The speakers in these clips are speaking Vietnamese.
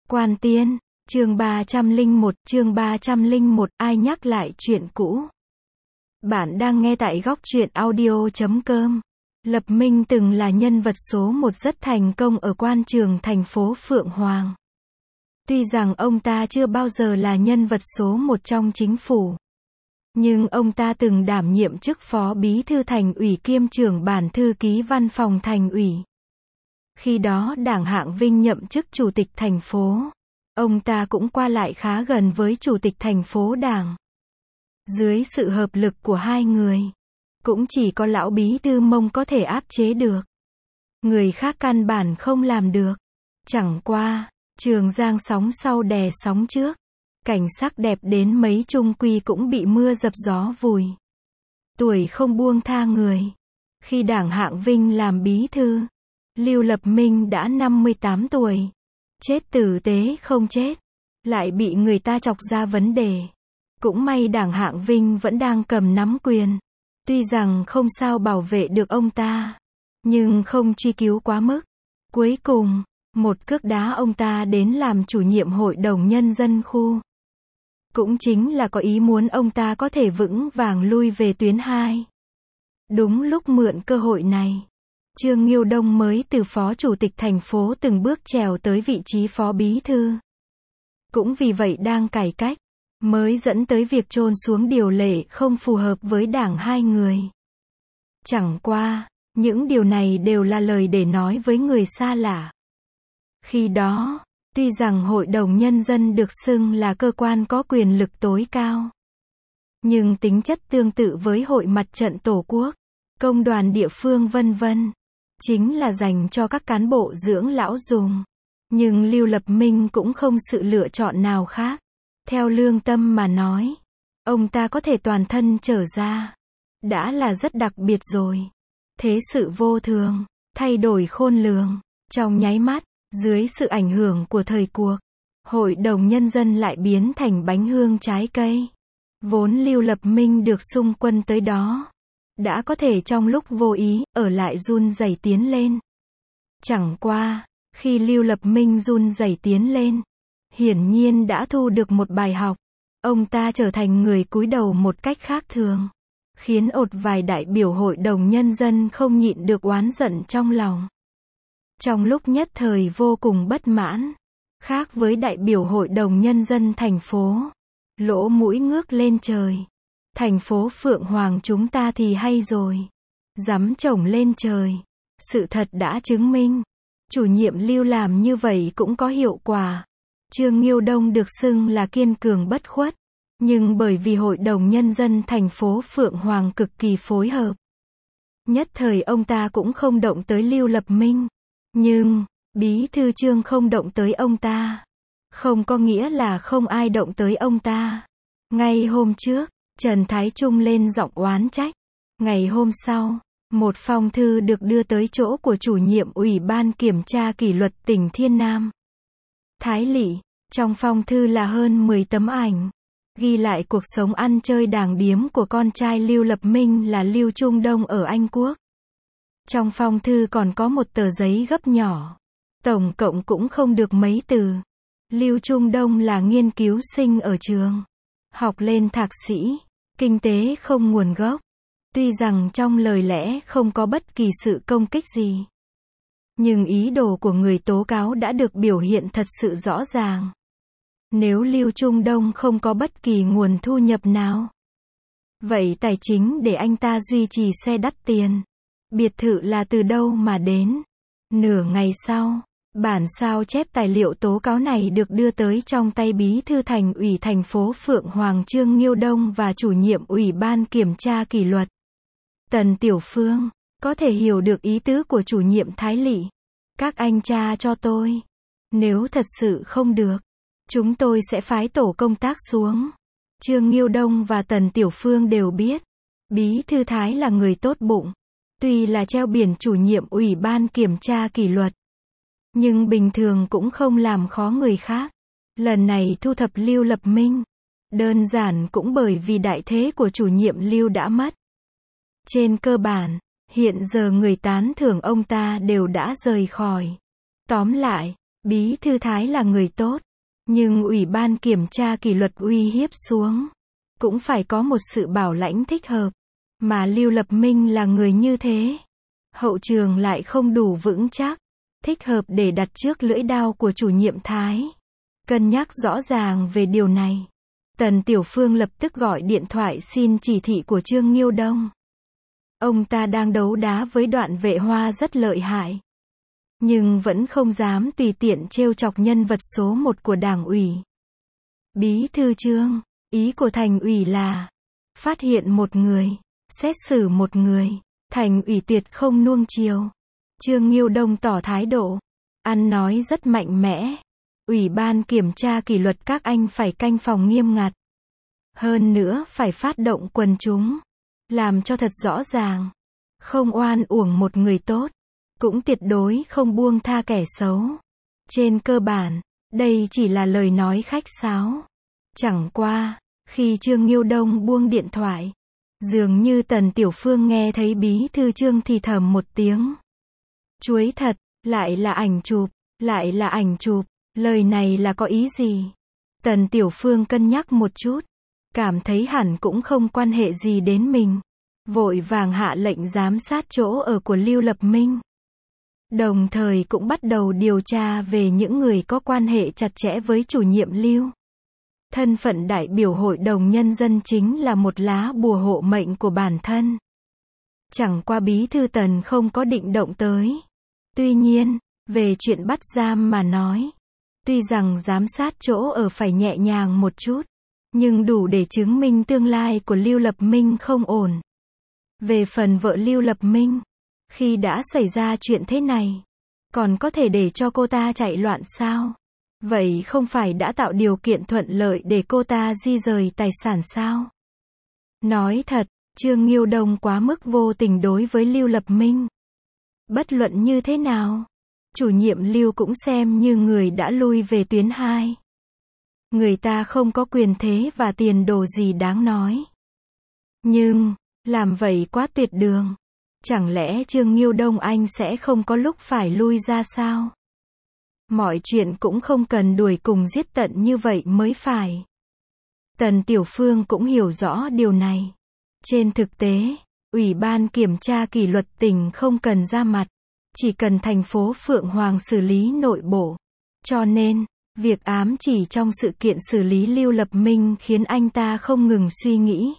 Quan Tiên, chương 301, ai nhắc lại chuyện cũ. Bạn đang nghe tại góc truyện audio.com. Lập Minh từng là nhân vật số một rất thành công ở quan trường thành phố Phượng Hoàng. Tuy rằng ông ta chưa bao giờ là nhân vật số một trong chính phủ, nhưng ông ta từng đảm nhiệm chức phó bí thư thành ủy kiêm trưởng ban thư ký văn phòng thành ủy. Khi đó Đảng Hạng Vinh nhậm chức chủ tịch thành phố, ông ta cũng qua lại khá gần với chủ tịch thành phố Đảng. Dưới sự hợp lực của hai người, cũng chỉ có lão bí thư Mông có thể áp chế được. Người khác căn bản không làm được. Chẳng qua, Trường Giang sóng sau đè sóng trước. Cảnh sắc đẹp đến mấy chung quy cũng bị mưa dập gió vùi. Tuổi không buông tha người. Khi Đảng Hạng Vinh làm bí thư, Lưu Lập Minh đã 58 tuổi. Chết tử tế không chết, lại bị người ta chọc ra vấn đề. Cũng may Đảng Hạng Vinh vẫn đang cầm nắm quyền. Tuy rằng không sao bảo vệ được ông ta, nhưng không truy cứu quá mức. Cuối cùng, một cước đá ông ta đến làm chủ nhiệm hội đồng nhân dân khu. Cũng chính là có ý muốn ông ta có thể vững vàng lui về tuyến 2. Đúng lúc mượn cơ hội này, Trương Nghiêu Đông mới từ phó chủ tịch thành phố từng bước trèo tới vị trí phó bí thư. Cũng vì vậy đang cải cách, mới dẫn tới việc chôn xuống điều lệ không phù hợp với đảng hai người. Chẳng qua, những điều này đều là lời để nói với người xa lạ. Khi đó, tuy rằng Hội đồng Nhân dân được xưng là cơ quan có quyền lực tối cao, nhưng tính chất tương tự với Hội Mặt trận Tổ quốc, công đoàn địa phương vân vân, chính là dành cho các cán bộ dưỡng lão dùng. Nhưng Lưu Lập Minh cũng không sự lựa chọn nào khác. Theo lương tâm mà nói, ông ta có thể toàn thân trở ra, đã là rất đặc biệt rồi. Thế sự vô thường, thay đổi khôn lường, trong nháy mắt, dưới sự ảnh hưởng của thời cuộc, Hội đồng Nhân dân lại biến thành bánh hương trái cây. Vốn Lưu Lập Minh được xung quân tới đó, đã có thể trong lúc vô ý, ở lại run rẩy tiến lên. Chẳng qua, khi Lưu Lập Minh run rẩy tiến lên, hiển nhiên đã thu được một bài học. Ông ta trở thành người cúi đầu một cách khác thường, khiến vài đại biểu Hội đồng Nhân dân không nhịn được oán giận trong lòng. Trong lúc nhất thời vô cùng bất mãn, khác với đại biểu Hội đồng Nhân dân thành phố, lỗ mũi ngước lên trời. Thành phố Phượng Hoàng chúng ta thì hay rồi. Dám chổng lên trời. Sự thật đã chứng minh, chủ nhiệm Lưu làm như vậy cũng có hiệu quả. Trương Nghiêu Đông được xưng là kiên cường bất khuất, nhưng bởi vì Hội đồng Nhân dân thành phố Phượng Hoàng cực kỳ phối hợp, nhất thời ông ta cũng không động tới Lưu Lập Minh. Nhưng, bí thư Trương không động tới ông ta, không có nghĩa là không ai động tới ông ta. Ngay hôm trước, Trần Thái Trung lên giọng oán trách. Ngày hôm sau, một phong thư được đưa tới chỗ của chủ nhiệm Ủy ban Kiểm tra Kỷ luật tỉnh Thiên Nam, Thái Lị. Trong phong thư là hơn 10 tấm ảnh, ghi lại cuộc sống ăn chơi đàng điếm của con trai Lưu Lập Minh là Lưu Trung Đông ở Anh Quốc. Trong phong thư còn có một tờ giấy gấp nhỏ, tổng cộng cũng không được mấy từ. Lưu Trung Đông là nghiên cứu sinh ở trường, học lên thạc sĩ, kinh tế không nguồn gốc. Tuy rằng trong lời lẽ không có bất kỳ sự công kích gì, nhưng ý đồ của người tố cáo đã được biểu hiện thật sự rõ ràng. Nếu Lưu Trung Đông không có bất kỳ nguồn thu nhập nào, vậy tài chính để anh ta duy trì xe đắt tiền, biệt thự là từ đâu mà đến? Nửa ngày sau, bản sao chép tài liệu tố cáo này được đưa tới trong tay bí thư thành ủy thành phố Phượng Hoàng Trương Nghiêu Đông và chủ nhiệm Ủy ban Kiểm tra Kỷ luật Tần Tiểu Phương. Có thể hiểu được ý tứ của chủ nhiệm Thái Lị. Các anh tra cho tôi. Nếu thật sự không được, chúng tôi sẽ phái tổ công tác xuống. Trương Nghiêu Đông và Tần Tiểu Phương đều biết, bí thư Thái là người tốt bụng. Tuy là treo biển chủ nhiệm Ủy ban Kiểm tra Kỷ luật, nhưng bình thường cũng không làm khó người khác. Lần này thu thập Lưu Lập Minh, đơn giản cũng bởi vì đại thế của chủ nhiệm Lưu đã mất. Trên cơ bản, hiện giờ người tán thưởng ông ta đều đã rời khỏi. Tóm lại, Bí thư Thái là người tốt, nhưng Ủy ban kiểm tra kỷ luật uy hiếp xuống, cũng phải có một sự bảo lãnh thích hợp. Mà Lưu Lập Minh là người như thế. Hậu trường lại không đủ vững chắc, thích hợp để đặt trước lưỡi đao của chủ nhiệm Thái. Cân nhắc rõ ràng về điều này, Tần Tiểu Phương lập tức gọi điện thoại xin chỉ thị của Trương Nghiêu Đông. Ông ta đang đấu đá với Đoạn Vệ Hoa rất lợi hại, nhưng vẫn không dám tùy tiện trêu chọc nhân vật số 1 của Đảng ủy. Bí thư Trương, ý của Thành ủy là phát hiện một người, xét xử một người. Thành ủy tuyệt không nuông chiều. Trương Nghiêu Đông tỏ thái độ, ăn nói rất mạnh mẽ. Ủy ban kiểm tra kỷ luật các anh phải canh phòng nghiêm ngặt. Hơn nữa phải phát động quần chúng, làm cho thật rõ ràng. Không oan uổng một người tốt, cũng tuyệt đối không buông tha kẻ xấu. Trên cơ bản, đây chỉ là lời nói khách sáo. Chẳng qua, khi Trương Nghiêu Đông buông điện thoại, dường như Tần Tiểu Phương nghe thấy bí thư Trương thì thầm một tiếng. Chuối thật, lại là ảnh chụp, lại là ảnh chụp, lời này là có ý gì? Tần Tiểu Phương cân nhắc một chút, cảm thấy hẳn cũng không quan hệ gì đến mình. Vội vàng hạ lệnh giám sát chỗ ở của Lưu Lập Minh. Đồng thời cũng bắt đầu điều tra về những người có quan hệ chặt chẽ với chủ nhiệm Lưu. Thân phận đại biểu Hội đồng Nhân dân chính là một lá bùa hộ mệnh của bản thân. Chẳng qua bí thư Tần không có định động tới. Tuy nhiên, về chuyện bắt giam mà nói, tuy rằng giám sát chỗ ở phải nhẹ nhàng một chút, nhưng đủ để chứng minh tương lai của Lưu Lập Minh không ổn. Về phần vợ Lưu Lập Minh, khi đã xảy ra chuyện thế này, còn có thể để cho cô ta chạy loạn sao? Vậy không phải đã tạo điều kiện thuận lợi để cô ta di rời tài sản sao? Nói thật, Trương Nghiêu Đông quá mức vô tình đối với Lưu Lập Minh. Bất luận như thế nào, chủ nhiệm Lưu cũng xem như người đã lui về tuyến 2. Người ta không có quyền thế và tiền đồ gì đáng nói. Nhưng, làm vậy quá tuyệt đường. Chẳng lẽ Trương Nghiêu Đông anh sẽ không có lúc phải lui ra sao? Mọi chuyện cũng không cần đuổi cùng giết tận như vậy mới phải. Tần Tiểu Phương cũng hiểu rõ điều này. Trên thực tế, Ủy ban kiểm tra kỷ luật tỉnh không cần ra mặt, chỉ cần thành phố Phượng Hoàng xử lý nội bộ. Cho nên, việc ám chỉ trong sự kiện xử lý Lưu Lập Minh khiến anh ta không ngừng suy nghĩ.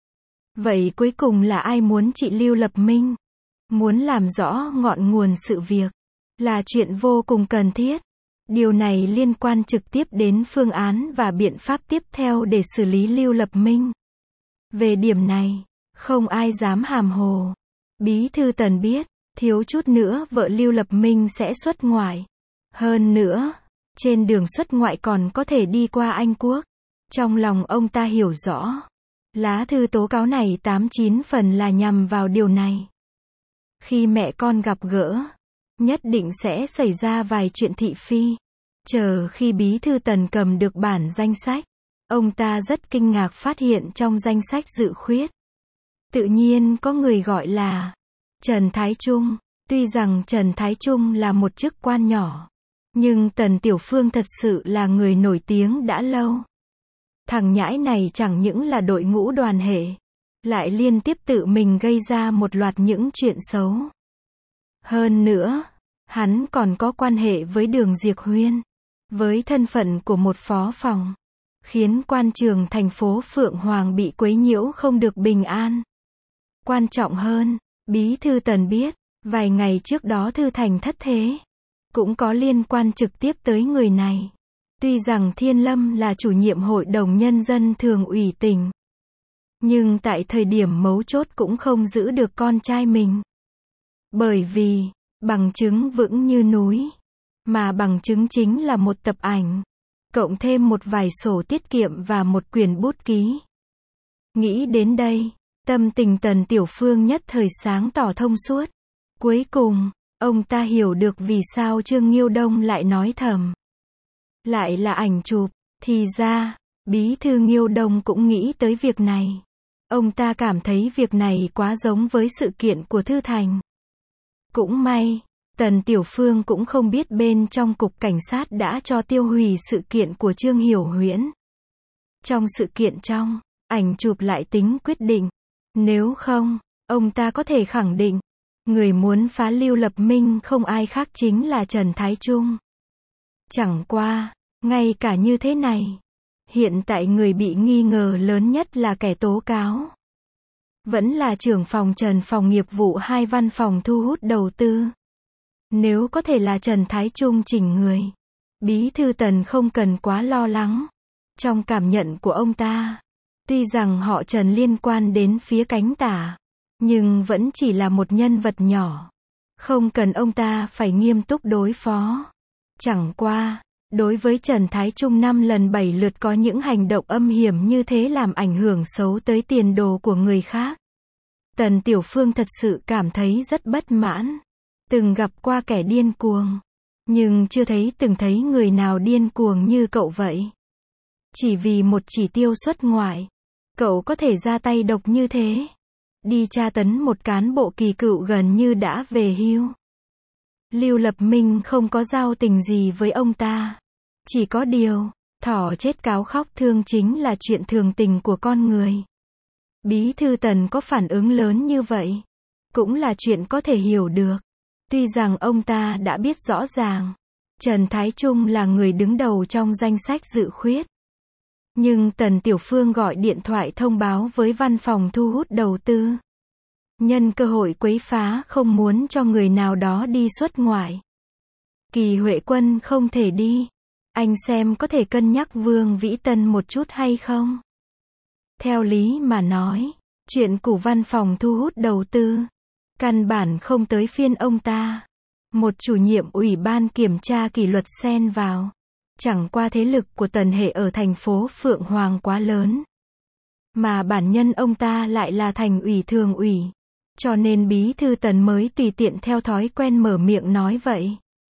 Vậy cuối cùng là ai muốn trị Lưu Lập Minh? Muốn làm rõ ngọn nguồn sự việc, là chuyện vô cùng cần thiết. Điều này liên quan trực tiếp đến phương án và biện pháp tiếp theo để xử lý Lưu Lập Minh. Về điểm này, không ai dám hàm hồ. Bí thư Tần biết, thiếu chút nữa vợ Lưu Lập Minh sẽ xuất ngoại. Hơn nữa, trên đường xuất ngoại còn có thể đi qua Anh Quốc. Trong lòng ông ta hiểu rõ, lá thư tố cáo này 89 phần là nhằm vào điều này. Khi mẹ con gặp gỡ, nhất định sẽ xảy ra vài chuyện thị phi. Chờ khi bí thư Tần cầm được bản danh sách, ông ta rất kinh ngạc phát hiện trong danh sách dự khuyết, tự nhiên có người gọi là Trần Thái Trung. Tuy rằng Trần Thái Trung là một chức quan nhỏ, nhưng Tần Tiểu Phương thật sự là người nổi tiếng đã lâu. Thằng nhãi này chẳng những là đội ngũ đoàn hệ, lại liên tiếp tự mình gây ra một loạt những chuyện xấu. Hơn nữa, hắn còn có quan hệ với Đường Diệp Huyên, với thân phận của một phó phòng, khiến quan trường thành phố Phượng Hoàng bị quấy nhiễu không được bình an. Quan trọng hơn, bí thư Tần biết, vài ngày trước đó Thư Thành thất thế, cũng có liên quan trực tiếp tới người này. Tuy rằng Thiên Lâm là chủ nhiệm Hội đồng Nhân dân Thường ủy tỉnh, nhưng tại thời điểm mấu chốt cũng không giữ được con trai mình. Bởi vì, bằng chứng vững như núi, mà bằng chứng chính là một tập ảnh, cộng thêm một vài sổ tiết kiệm và một quyển bút ký. Nghĩ đến đây, tâm tình Tần Tiểu Phương nhất thời sáng tỏ thông suốt. Cuối cùng, ông ta hiểu được vì sao Trương Nghiêu Đông lại nói thầm. Lại là ảnh chụp, thì ra, bí thư Nghiêu Đông cũng nghĩ tới việc này. Ông ta cảm thấy việc này quá giống với sự kiện của Thư Thành. Cũng may, Tần Tiểu Phương cũng không biết bên trong cục cảnh sát đã cho tiêu hủy sự kiện của Trương Hiểu Huyễn. Trong sự kiện trong, ảnh chụp lại tính quyết định. Nếu không, ông ta có thể khẳng định, người muốn phá Lưu Lập Minh không ai khác chính là Trần Thái Trung. Chẳng qua, ngay cả như thế này, hiện tại người bị nghi ngờ lớn nhất là kẻ tố cáo. Vẫn là trưởng phòng Trần phòng nghiệp vụ 2 văn phòng thu hút đầu tư. Nếu có thể là Trần Thái Trung chỉnh người, bí thư Tần không cần quá lo lắng. Trong cảm nhận của ông ta, tuy rằng họ Trần liên quan đến phía cánh tả, nhưng vẫn chỉ là một nhân vật nhỏ. Không cần ông ta phải nghiêm túc đối phó. Chẳng qua, đối với Trần Thái Trung 5 lần 7 lượt có những hành động âm hiểm như thế làm ảnh hưởng xấu tới tiền đồ của người khác. Tần Tiểu Phương thật sự cảm thấy rất bất mãn. Từng gặp qua kẻ điên cuồng, nhưng chưa từng thấy người nào điên cuồng như cậu vậy. Chỉ vì một chỉ tiêu xuất ngoại, cậu có thể ra tay độc như thế. Đi tra tấn một cán bộ kỳ cựu gần như đã về hưu. Lưu Lập Minh không có giao tình gì với ông ta. Chỉ có điều, thỏ chết cáo khóc thương chính là chuyện thường tình của con người. Bí thư Tần có phản ứng lớn như vậy, cũng là chuyện có thể hiểu được. Tuy rằng ông ta đã biết rõ ràng, Trần Thái Trung là người đứng đầu trong danh sách dự khuyết. Nhưng Tần Tiểu Phương gọi điện thoại thông báo với văn phòng thu hút đầu tư. Nhân cơ hội quấy phá không muốn cho người nào đó đi xuất ngoại. Kỳ Huệ Quân không thể đi. Anh xem có thể cân nhắc Vương Vĩ Tân một chút hay không? Theo lý mà nói, chuyện của văn phòng thu hút đầu tư, căn bản không tới phiên ông ta. Một chủ nhiệm ủy ban kiểm tra kỷ luật xen vào. Chẳng qua thế lực của Tần Hệ ở thành phố Phượng Hoàng quá lớn. Mà bản nhân ông ta lại là thành ủy thường ủy. Cho nên bí thư Tần mới tùy tiện theo thói quen mở miệng nói vậy.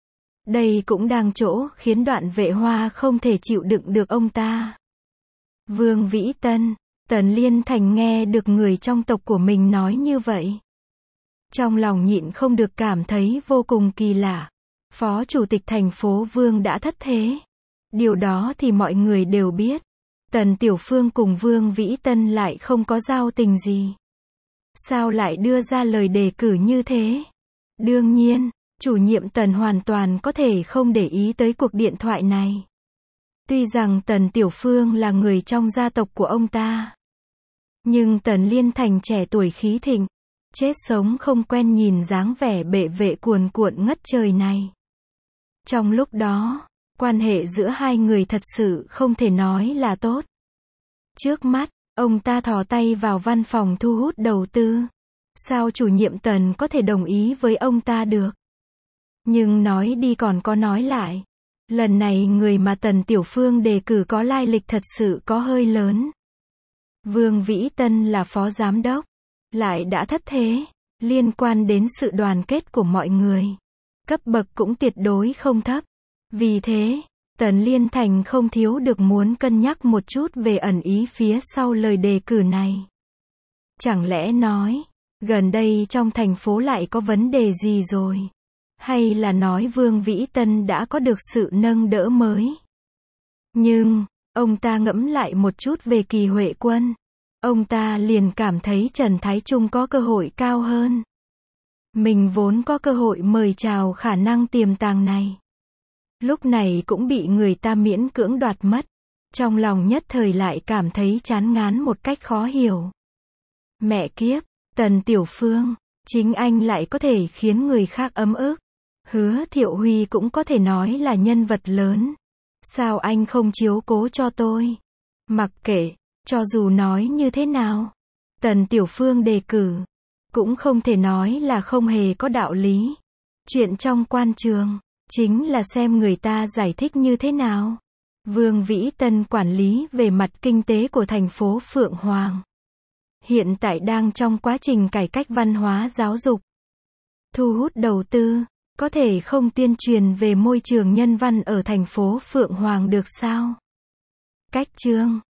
Đây cũng đang chỗ khiến Đoạn Vệ Hoa không thể chịu đựng được ông ta. Vương Vĩ Tân, Tần Liên Thành nghe được người trong tộc của mình nói như vậy. Trong lòng nhịn không được cảm thấy vô cùng kỳ lạ. Phó Chủ tịch thành phố Vương đã thất thế. Điều đó thì mọi người đều biết. Tần Tiểu Phương cùng Vương Vĩ Tân lại không có giao tình gì. Sao lại đưa ra lời đề cử như thế? Đương nhiên, chủ nhiệm Tần hoàn toàn có thể không để ý tới cuộc điện thoại này. Tuy rằng Tần Tiểu Phương là người trong gia tộc của ông ta. Nhưng Tần Liên Thành trẻ tuổi khí thịnh, chết sống không quen nhìn dáng vẻ bệ vệ cuồn cuộn ngất trời này. Trong lúc đó, quan hệ giữa hai người thật sự không thể nói là tốt. Trước mắt, ông ta thò tay vào văn phòng thu hút đầu tư. Sao chủ nhiệm Tần có thể đồng ý với ông ta được? Nhưng nói đi còn có nói lại. Lần này người mà Tần Tiểu Phương đề cử có lai lịch thật sự có hơi lớn. Vương Vĩ Tân là phó giám đốc, lại đã thất thế, liên quan đến sự đoàn kết của mọi người. Cấp bậc cũng tuyệt đối không thấp. Vì thế, Tần Liên Thành không thiếu được muốn cân nhắc một chút về ẩn ý phía sau lời đề cử này. Chẳng lẽ nói, gần đây trong thành phố lại có vấn đề gì rồi? Hay là nói Vương Vĩ Tân đã có được sự nâng đỡ mới? Nhưng, ông ta ngẫm lại một chút về Kỳ Huệ Quân. Ông ta liền cảm thấy Trần Thái Trung có cơ hội cao hơn. Mình vốn có cơ hội mời chào khả năng tiềm tàng này. Lúc này cũng bị người ta miễn cưỡng đoạt mất. Trong lòng nhất thời lại cảm thấy chán ngán một cách khó hiểu. Mẹ kiếp, Tần Tiểu Phương, chính anh lại có thể khiến người khác ấm ức. Hứa Thiệu Huy cũng có thể nói là nhân vật lớn. Sao anh không chiếu cố cho tôi? Mặc kệ, cho dù nói như thế nào, Tần Tiểu Phương đề cử, cũng không thể nói là không hề có đạo lý. Chuyện trong quan trường, chính là xem người ta giải thích như thế nào. Vương Vĩ Tân quản lý về mặt kinh tế của thành phố Phượng Hoàng. Hiện tại đang trong quá trình cải cách văn hóa giáo dục. Thu hút đầu tư, có thể không tuyên truyền về môi trường nhân văn ở thành phố Phượng Hoàng được sao? Cách chương